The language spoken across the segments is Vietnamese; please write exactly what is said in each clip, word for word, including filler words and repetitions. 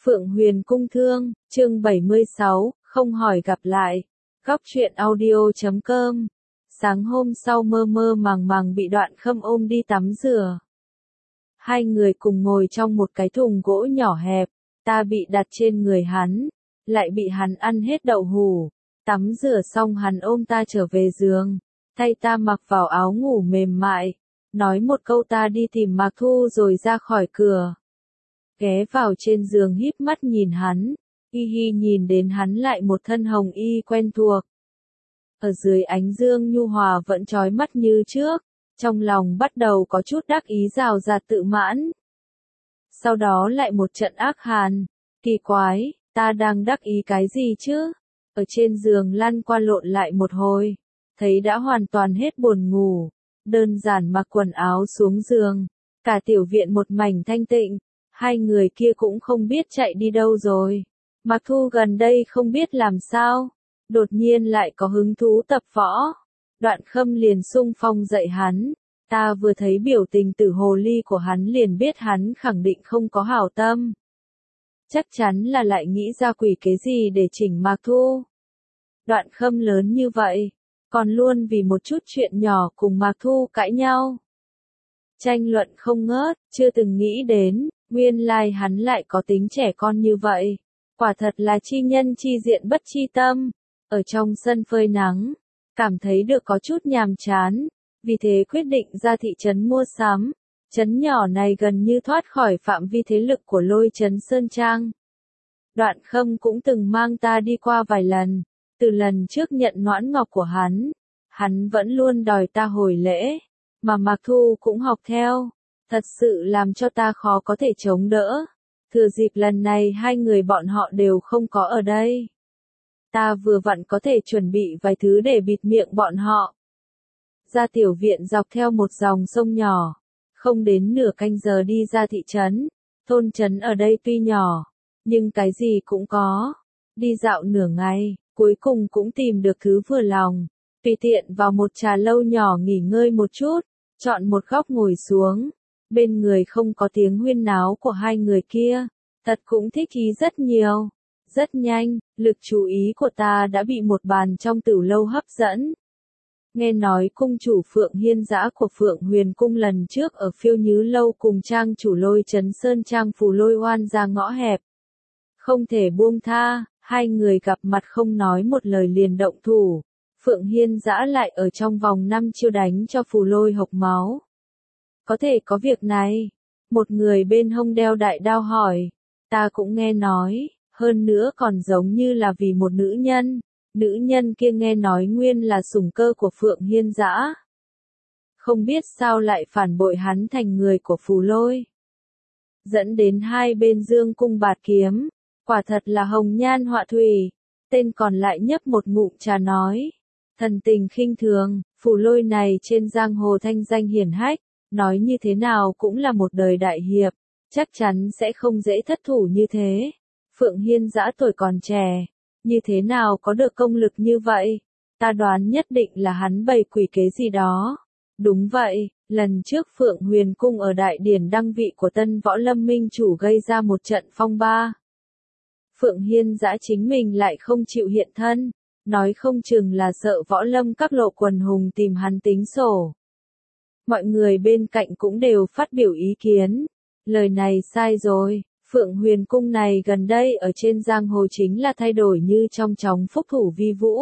Phượng Huyền Cung Thương, chương bảy mươi sáu, không hỏi gặp lại. Góc truyện audio chấm com. Sáng hôm sau mơ mơ màng màng bị Đoạn Khâm ôm đi tắm rửa. Hai người cùng ngồi trong một cái thùng gỗ nhỏ hẹp, ta bị đặt trên người hắn, lại bị hắn ăn hết đậu hủ. Tắm rửa xong hắn ôm ta trở về giường, thay ta mặc vào áo ngủ mềm mại, nói một câu ta đi tìm Mạc Thu rồi ra khỏi cửa. Ghé vào trên giường híp mắt nhìn hắn, hi hi nhìn đến hắn lại một thân hồng y quen thuộc. Ở dưới ánh dương nhu hòa vẫn chói mắt như trước, trong lòng bắt đầu có chút đắc ý rào rạt tự mãn. Sau đó lại một trận ác hàn, kỳ quái, ta đang đắc ý cái gì chứ? Ở trên giường lăn qua lộn lại một hồi, thấy đã hoàn toàn hết buồn ngủ, đơn giản mặc quần áo xuống giường, cả tiểu viện một mảnh thanh tịnh. Hai người kia cũng không biết chạy đi đâu rồi. Mạc Thu gần đây không biết làm sao, đột nhiên lại có hứng thú tập võ. Đoạn Khâm liền xung phong dạy hắn, ta vừa thấy biểu tình tử hồ ly của hắn liền biết hắn khẳng định không có hảo tâm. Chắc chắn là lại nghĩ ra quỷ kế gì để chỉnh Mạc Thu. Đoạn Khâm lớn như vậy, còn luôn vì một chút chuyện nhỏ cùng Mạc Thu cãi nhau. Tranh luận không ngớt, chưa từng nghĩ đến, nguyên lai hắn lại có tính trẻ con như vậy. Quả thật là chi nhân chi diện bất chi tâm. Ở trong sân phơi nắng, cảm thấy được có chút nhàm chán, vì thế quyết định ra thị trấn mua sắm. Trấn nhỏ này gần như thoát khỏi phạm vi thế lực của Lôi trấn Sơn Trang. Đoạn Khâm cũng từng mang ta đi qua vài lần, từ lần trước nhận noãn ngọc của hắn, hắn vẫn luôn đòi ta hồi lễ, mà Mạc Thu cũng học theo. Thật sự làm cho ta khó có thể chống đỡ. Thừa dịp lần này hai người bọn họ đều không có ở đây. Ta vừa vặn có thể chuẩn bị vài thứ để bịt miệng bọn họ. Ra tiểu viện dọc theo một dòng sông nhỏ. Không đến nửa canh giờ đi ra thị trấn. Thôn trấn ở đây tuy nhỏ, nhưng cái gì cũng có. Đi dạo nửa ngày, cuối cùng cũng tìm được thứ vừa lòng. Tùy tiện vào một trà lâu nhỏ nghỉ ngơi một chút, chọn một góc ngồi xuống. Bên người không có tiếng huyên náo của hai người kia, thật cũng thích ý rất nhiều. Rất nhanh, lực chú ý của ta đã bị một bàn trong tửu lâu hấp dẫn. Nghe nói cung chủ Phượng Hiên Dã của Phượng Huyền Cung lần trước ở Phiêu Nhứ Lâu cùng trang chủ Lôi trấn Sơn Trang Phù Lôi oan ra ngõ hẹp. Không thể buông tha, hai người gặp mặt không nói một lời liền động thủ. Phượng Hiên Dã lại ở trong vòng năm chiêu đánh cho Phù Lôi hộc máu. Có thể có việc này. Một người bên hông đeo đại đao hỏi. Ta cũng nghe nói, hơn nữa còn giống như là vì một nữ nhân. Nữ nhân kia nghe nói nguyên là sủng cơ của Phượng Hiên Dã. Không biết sao lại phản bội hắn thành người của Phù Lôi. Dẫn đến hai bên dương cung bạt kiếm. Quả thật là hồng nhan họa thủy. Tên còn lại nhấp một ngụm trà nói. Thần tình khinh thường, Phù Lôi này trên giang hồ thanh danh hiển hách. Nói như thế nào cũng là một đời đại hiệp, chắc chắn sẽ không dễ thất thủ như thế. Phượng Hiên Dã tuổi còn trẻ, như thế nào có được công lực như vậy? Ta đoán nhất định là hắn bày quỷ kế gì đó. Đúng vậy, lần trước Phượng Huyền Cung ở đại điển đăng vị của tân võ lâm minh chủ gây ra một trận phong ba. Phượng Hiên Dã chính mình lại không chịu hiện thân, nói không chừng là sợ võ lâm các lộ quần hùng tìm hắn tính sổ. Mọi người bên cạnh cũng đều phát biểu ý kiến. Lời này sai rồi, Phượng Huyền Cung này gần đây ở trên giang hồ chính là thay đổi như trong chóng phúc thủ vi vũ.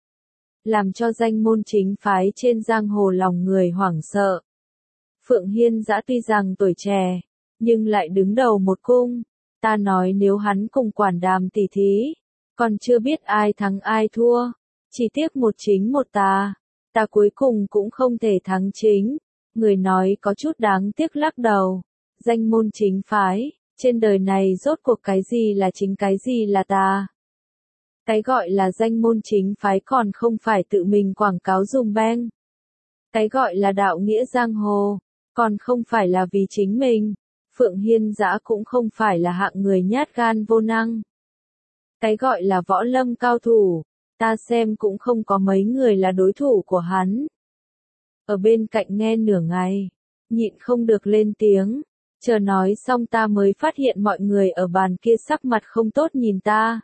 Làm cho danh môn chính phái trên giang hồ lòng người hoảng sợ. Phượng Hiên Dã tuy rằng tuổi trẻ, nhưng lại đứng đầu một cung. Ta nói nếu hắn cùng quản đàm tỷ thí, còn chưa biết ai thắng ai thua. Chỉ tiếc một chính một tà, ta cuối cùng cũng không thể thắng chính. Người nói có chút đáng tiếc lắc đầu. Danh môn chính phái, trên đời này rốt cuộc cái gì là chính cái gì là tà. Cái gọi là danh môn chính phái còn không phải tự mình quảng cáo dùm beng. Cái gọi là đạo nghĩa giang hồ, còn không phải là vì chính mình. Phượng Hiên Dã cũng không phải là hạng người nhát gan vô năng. Cái gọi là võ lâm cao thủ, ta xem cũng không có mấy người là đối thủ của hắn. Ở bên cạnh nghe nửa ngày, nhịn không được lên tiếng, Chờ nói xong ta mới phát hiện mọi người ở bàn kia sắc mặt không tốt nhìn ta.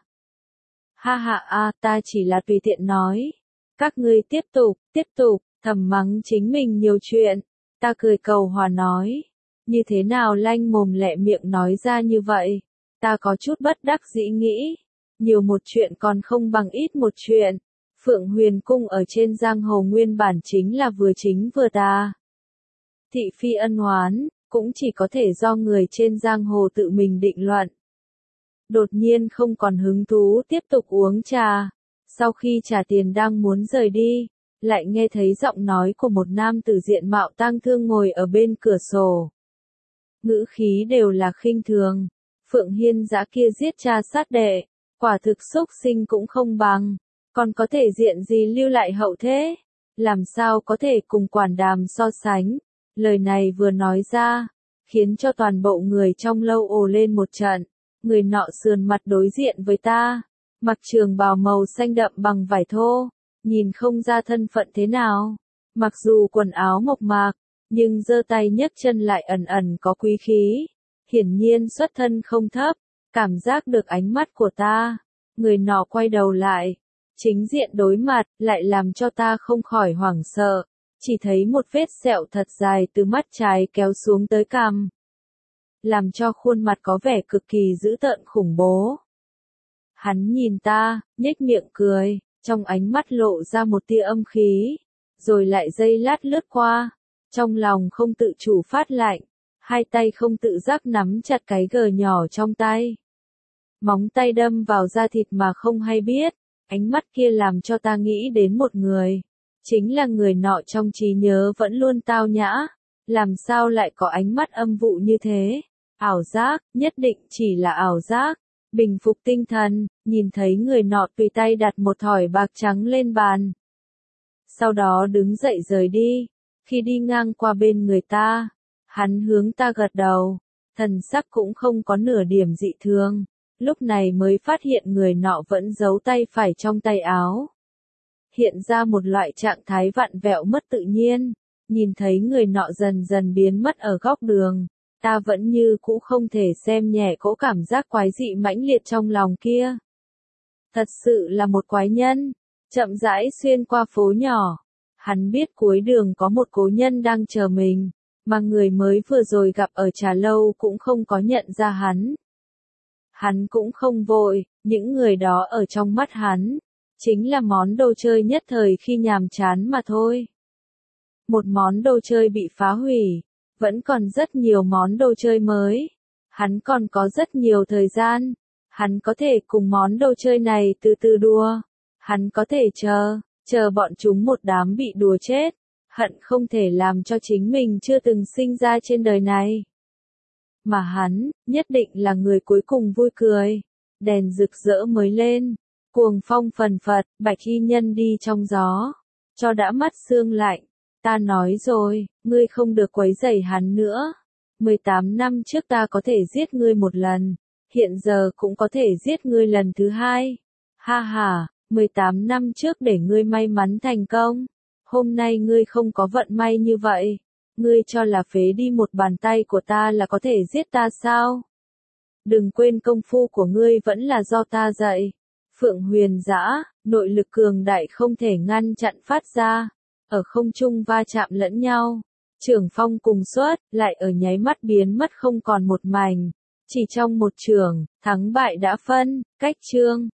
Ha ha a, ta chỉ là tùy tiện nói. Các ngươi tiếp tục, tiếp tục, thầm mắng chính mình nhiều chuyện. Ta cười cầu hòa nói. Như thế nào lanh mồm lẹ miệng nói ra như vậy? Ta có chút bất đắc dĩ nghĩ. Nhiều một chuyện còn không bằng ít một chuyện. Phượng Huyền Cung ở trên giang hồ nguyên bản chính là vừa chính vừa tà. Thị phi ân oán, cũng chỉ có thể do người trên giang hồ tự mình định luận. Đột nhiên không còn hứng thú tiếp tục uống trà. Sau khi trả tiền đang muốn rời đi, lại nghe thấy giọng nói của một nam tử diện mạo tang thương ngồi ở bên cửa sổ. Ngữ khí đều là khinh thường. Phượng Hiên Dã kia giết cha sát đệ, quả thực xúc sinh cũng không bằng, còn có thể diện gì lưu lại hậu thế, làm sao có thể cùng quản đàm so sánh. Lời này vừa nói ra, khiến cho toàn bộ người trong lâu ồ lên một trận. Người nọ sườn mặt đối diện với ta, mặc trường bào màu xanh đậm bằng vải thô, nhìn không ra thân phận thế nào. Mặc dù quần áo mộc mạc, nhưng giơ tay nhấc chân lại ẩn ẩn có quý khí. Hiển nhiên xuất thân không thấp, cảm giác được ánh mắt của ta. Người nọ quay đầu lại, chính diện đối mặt, lại làm cho ta không khỏi hoảng sợ. Chỉ thấy một vết sẹo thật dài từ mắt trái kéo xuống tới cằm, làm cho khuôn mặt có vẻ cực kỳ dữ tợn khủng bố. Hắn nhìn ta, nhếch miệng cười, trong ánh mắt lộ ra một tia âm khí, rồi lại giây lát lướt qua, trong lòng không tự chủ phát lạnh, hai tay không tự giác nắm chặt cái gờ nhỏ trong tay. Móng tay đâm vào da thịt mà không hay biết, ánh mắt kia làm cho ta nghĩ đến một người, chính là người nọ trong trí nhớ vẫn luôn tao nhã, làm sao lại có ánh mắt âm vụ như thế. Ảo giác, nhất định chỉ là ảo giác. Bình phục tinh thần, nhìn thấy người nọ tùy tay đặt một thỏi bạc trắng lên bàn. Sau đó đứng dậy rời đi. Khi đi ngang qua bên người ta, hắn hướng ta gật đầu, thần sắc cũng không có nửa điểm dị thường. Lúc này mới phát hiện người nọ vẫn giấu tay phải trong tay áo. Hiện ra một loại trạng thái vặn vẹo mất tự nhiên. Nhìn thấy người nọ dần dần biến mất ở góc đường. Ta vẫn như cũ không thể xem nhẹ cỗ cảm giác quái dị mãnh liệt trong lòng kia. Thật sự là một quái nhân. Chậm rãi xuyên qua phố nhỏ. Hắn biết cuối đường có một cố nhân đang chờ mình, mà người mới vừa rồi gặp ở trà lâu cũng không có nhận ra hắn. Hắn cũng không vội, những người đó ở trong mắt hắn, chính là món đồ chơi nhất thời khi nhàm chán mà thôi. Một món đồ chơi bị phá hủy. Vẫn còn rất nhiều món đồ chơi mới. Hắn còn có rất nhiều thời gian. Hắn có thể cùng món đồ chơi này từ từ đùa. Hắn có thể chờ, chờ bọn chúng một đám bị đùa chết. Hận không thể làm cho chính mình chưa từng sinh ra trên đời này. Mà hắn, nhất định là người cuối cùng vui cười. Đèn rực rỡ mới lên. Cuồng phong phần phật, bạch y nhân đi trong gió. Cho đã mắt sương lạnh. Ta nói rồi, ngươi không được quấy rầy hắn nữa. mười tám năm trước ta có thể giết ngươi một lần, hiện giờ cũng có thể giết ngươi lần thứ hai. Ha ha, mười tám năm trước để ngươi may mắn thành công. Hôm nay ngươi không có vận may như vậy. Ngươi cho là phế đi một bàn tay của ta là có thể giết ta sao? Đừng quên công phu của ngươi vẫn là do ta dạy. Phượng Huyền Dã, nội lực cường đại không thể ngăn chặn phát ra. Ở không trung va chạm lẫn nhau, trưởng phong cùng xuất, lại ở nháy mắt biến mất không còn một mảnh. Chỉ trong một trường, thắng bại đã phân, cách chương.